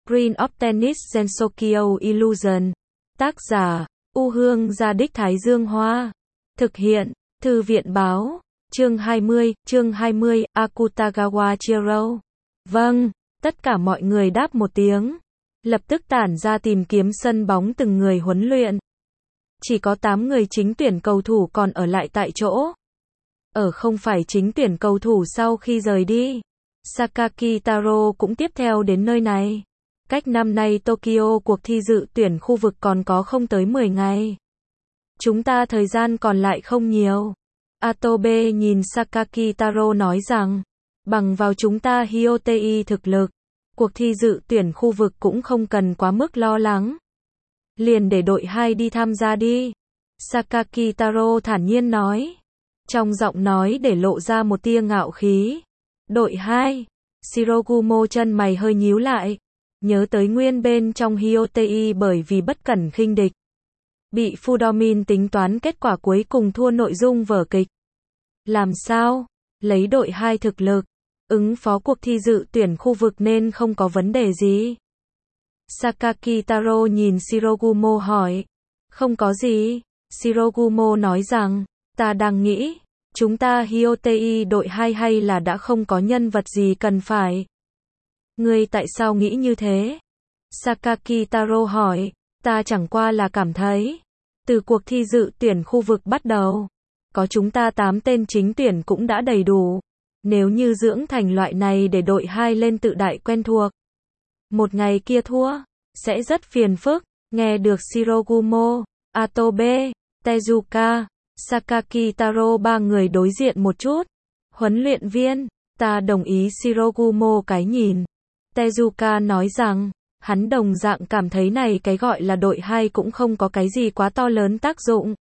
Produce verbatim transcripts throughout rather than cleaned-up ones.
Screen of Tennis Gensokyo Illusion. Tác giả, U Hương Gia Đích Thái Dương Hoa. Thực hiện, Thư viện Báo. Chương hai mươi, chương hai mươi, Akutagawa Chiro. Vâng, tất cả mọi người đáp một tiếng. Lập tức tản ra tìm kiếm sân bóng từng người huấn luyện. Chỉ có tám người chính tuyển cầu thủ còn ở lại tại chỗ. Ở không phải chính tuyển cầu thủ sau khi rời đi. Sakaki Taro cũng tiếp theo đến nơi này. Cách năm nay Tokyo cuộc thi dự tuyển khu vực còn có không tới mười ngày. Chúng ta thời gian còn lại không nhiều. Atobe nhìn Sakaki Taro nói rằng, bằng vào chúng ta Hyotei thực lực, cuộc thi dự tuyển khu vực cũng không cần quá mức lo lắng. Liền để đội hai đi tham gia đi. Sakaki Taro thản nhiên nói. Trong giọng nói để lộ ra một tia ngạo khí. Đội hai. Shirogumo chân mày hơi nhíu lại. Nhớ tới nguyên bên trong Hyotei bởi vì bất cẩn khinh địch. Bị Fudomin tính toán kết quả cuối cùng thua nội dung vở kịch. Làm sao? Lấy đội hai thực lực. Ứng phó cuộc thi dự tuyển khu vực nên không có vấn đề gì. Sakaki Taro nhìn Shirogumo hỏi. Không có gì. Shirogumo nói rằng, ta đang nghĩ, chúng ta Hyotei đội hai hay là đã không có nhân vật gì cần phải. Ngươi tại sao nghĩ như thế? Sakaki Taro hỏi, ta chẳng qua là cảm thấy, từ cuộc thi dự tuyển khu vực bắt đầu, có chúng ta tám tên chính tuyển cũng đã đầy đủ. Nếu như dưỡng thành loại này để đội hai lên tự đại quen thuộc, một ngày kia thua, sẽ rất phiền phức. Nghe được Shirogumo, Atobe, Tezuka, Sakaki Taro ba người đối diện một chút. Huấn luyện viên, ta đồng ý Shirogumo cái nhìn. Tezuka nói rằng, hắn đồng dạng cảm thấy này cái gọi là đội hai cũng không có cái gì quá to lớn tác dụng.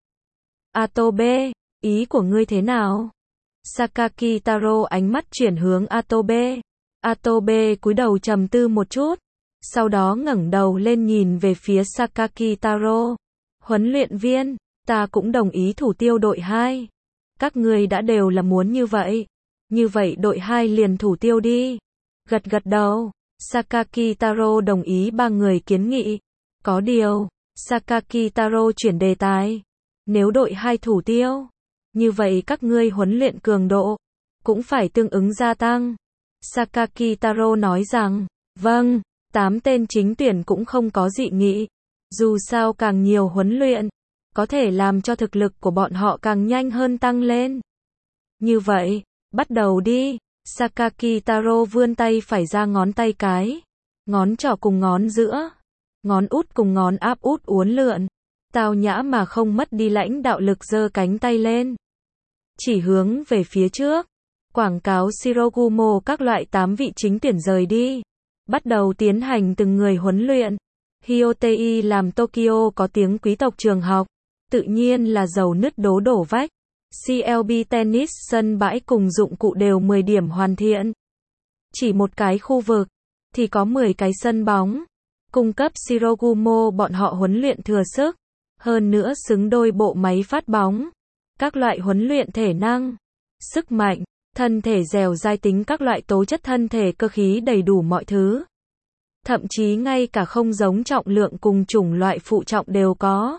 Atobe, ý của ngươi thế nào? Sakaki Taro ánh mắt chuyển hướng Atobe. Atobe cúi đầu trầm tư một chút. Sau đó ngẩng đầu lên nhìn về phía Sakaki Taro. Huấn luyện viên, ta cũng đồng ý thủ tiêu đội hai. Các ngươi đã đều là muốn như vậy. Như vậy đội hai liền thủ tiêu đi. Gật gật đầu. Sakaki Taro đồng ý ba người kiến nghị. Có điều, Sakaki Taro chuyển đề tài. Nếu đội hai thủ tiêu, như vậy các ngươi huấn luyện cường độ cũng phải tương ứng gia tăng. Sakaki Taro nói rằng, vâng, tám tên chính tuyển cũng không có dị nghị. Dù sao càng nhiều huấn luyện, có thể làm cho thực lực của bọn họ càng nhanh hơn tăng lên. Như vậy, bắt đầu đi. Sakaki Taro vươn tay phải ra ngón tay cái, ngón trỏ cùng ngón giữa, ngón út cùng ngón áp út uốn lượn, tao nhã mà không mất đi lãnh đạo lực giơ cánh tay lên. Chỉ hướng về phía trước, quảng cáo Shirogumo các loại tám vị chính tuyển rời đi. Bắt đầu tiến hành từng người huấn luyện. Hyotei làm Tokyo có tiếng quý tộc trường học, tự nhiên là dầu nứt đố đổ vách. xê lờ bê Tennis sân bãi cùng dụng cụ đều mười điểm hoàn thiện. Chỉ một cái khu vực, thì có mười cái sân bóng. Cung cấp Shirogumo bọn họ huấn luyện thừa sức. Hơn nữa xứng đôi bộ máy phát bóng. Các loại huấn luyện thể năng, sức mạnh, thân thể dẻo dai tính các loại tố chất thân thể cơ khí đầy đủ mọi thứ. Thậm chí ngay cả không giống trọng lượng cùng chủng loại phụ trọng đều có.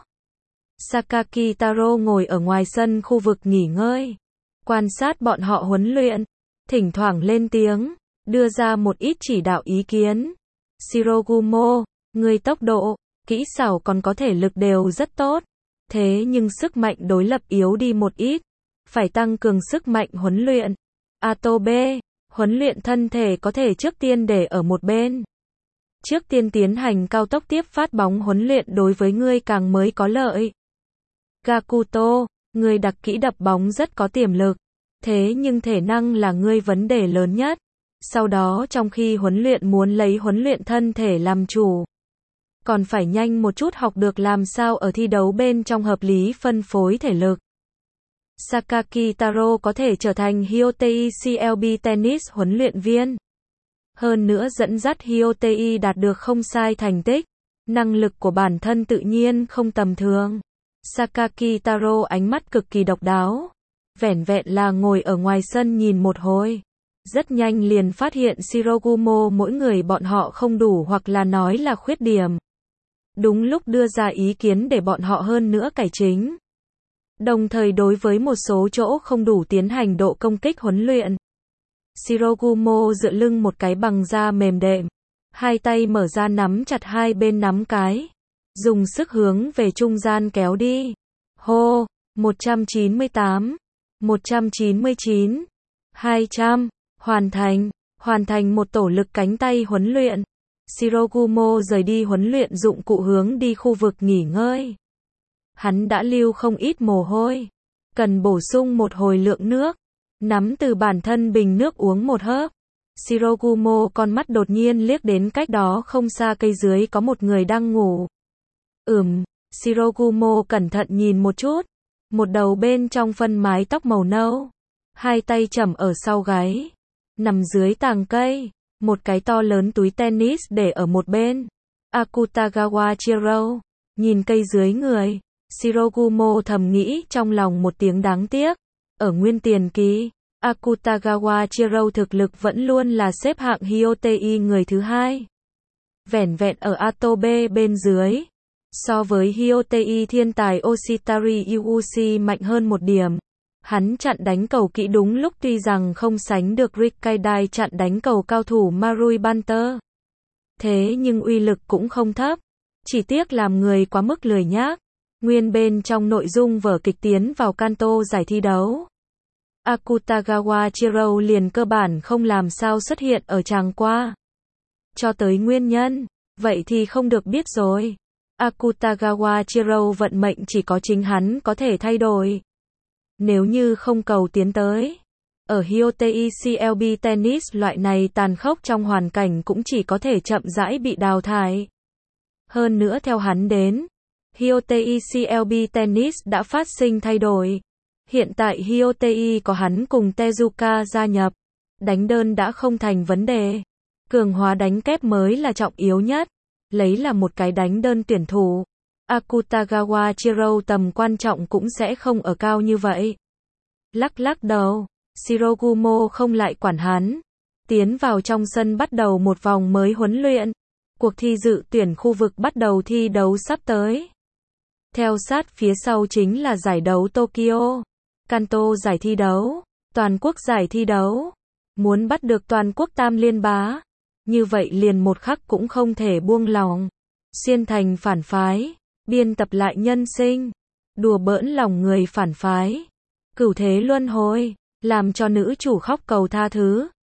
Sakaki Taro ngồi ở ngoài sân khu vực nghỉ ngơi, quan sát bọn họ huấn luyện, thỉnh thoảng lên tiếng, đưa ra một ít chỉ đạo ý kiến. Shirogumo, người tốc độ, kỹ xảo còn có thể lực đều rất tốt, thế nhưng sức mạnh đối lập yếu đi một ít, phải tăng cường sức mạnh huấn luyện. Atobe, huấn luyện thân thể có thể trước tiên để ở một bên. Trước tiên tiến hành cao tốc tiếp phát bóng huấn luyện đối với ngươi càng mới có lợi. Gakuto, ngươi đặc kỹ đập bóng rất có tiềm lực, thế nhưng thể năng là ngươi vấn đề lớn nhất. Sau đó trong khi huấn luyện muốn lấy huấn luyện thân thể làm chủ, còn phải nhanh một chút học được làm sao ở thi đấu bên trong hợp lý phân phối thể lực. Sakaki Taro có thể trở thành Hyotei xê lờ bê Tennis huấn luyện viên. Hơn nữa dẫn dắt Hyotei đạt được không sai thành tích. Năng lực của bản thân tự nhiên không tầm thường. Sakaki Taro ánh mắt cực kỳ độc đáo. Vẻn vẹn là ngồi ở ngoài sân nhìn một hồi. Rất nhanh liền phát hiện Shirogumo mỗi người bọn họ không đủ hoặc là nói là khuyết điểm. Đúng lúc đưa ra ý kiến để bọn họ hơn nữa cải chính. Đồng thời đối với một số chỗ không đủ tiến hành độ công kích huấn luyện. Shirogumo dựa lưng một cái bằng da mềm đệm. Hai tay mở ra nắm chặt hai bên nắm cái. Dùng sức hướng về trung gian kéo đi. Hô, một trăm chín mươi tám, một trăm chín mươi chín, hai trăm, hoàn thành, hoàn thành một tổ lực cánh tay huấn luyện. Shirogumo rời đi huấn luyện dụng cụ hướng đi khu vực nghỉ ngơi. Hắn đã lưu không ít mồ hôi. Cần bổ sung một hồi lượng nước. Nắm từ bản thân bình nước uống một hớp. Shirogumo con mắt đột nhiên liếc đến cách đó không xa cây dưới có một người đang ngủ. Ừm, Shirogumo cẩn thận nhìn một chút. Một đầu bên trong phân mái tóc màu nâu. Hai tay chầm ở sau gáy. Nằm dưới tàng cây. Một cái to lớn túi tennis để ở một bên. Akutagawa Chiro. Nhìn cây dưới người. Shirogumo thầm nghĩ trong lòng một tiếng đáng tiếc. Ở nguyên tiền kỳ, Akutagawa Chiro thực lực vẫn luôn là xếp hạng Hyotei người thứ hai. Vẻn vẹn ở Atobe bên dưới. So với Hyotei thiên tài Oshitari Yuushi mạnh hơn một điểm. Hắn chặn đánh cầu kỹ đúng lúc tuy rằng không sánh được Rikkaidai chặn đánh cầu cao thủ Marui Banter. Thế nhưng uy lực cũng không thấp. Chỉ tiếc làm người quá mức lười nhác. Nguyên bên trong nội dung vở kịch tiến vào Kanto giải thi đấu. Akutagawa Chiro liền cơ bản không làm sao xuất hiện ở tràng qua. Cho tới nguyên nhân, vậy thì không được biết rồi. Akutagawa Chiro vận mệnh chỉ có chính hắn có thể thay đổi. Nếu như không cầu tiến tới. Ở Hyotei xê lờ bê Tennis loại này tàn khốc trong hoàn cảnh cũng chỉ có thể chậm rãi bị đào thải. Hơn nữa theo hắn đến. Hyotei xê lờ bê Tennis đã phát sinh thay đổi. Hiện tại Hyotei có hắn cùng Tezuka gia nhập. Đánh đơn đã không thành vấn đề. Cường hóa đánh kép mới là trọng yếu nhất. Lấy là một cái đánh đơn tuyển thủ. Akutagawa Chiro tầm quan trọng cũng sẽ không ở cao như vậy. Lắc lắc đầu. Shirogumo không lại quản hắn. Tiến vào trong sân bắt đầu một vòng mới huấn luyện. Cuộc thi dự tuyển khu vực bắt đầu thi đấu sắp tới. Theo sát phía sau chính là giải đấu Tokyo. Kanto giải thi đấu. Toàn quốc giải thi đấu. Muốn bắt được toàn quốc tam liên bá. Như vậy liền một khắc cũng không thể buông lòng. Xuyên thành phản phái. Biên tập lại nhân sinh. Đùa bỡn lòng người phản phái. Cửu thế luân hồi. Làm cho nữ chủ khóc cầu tha thứ.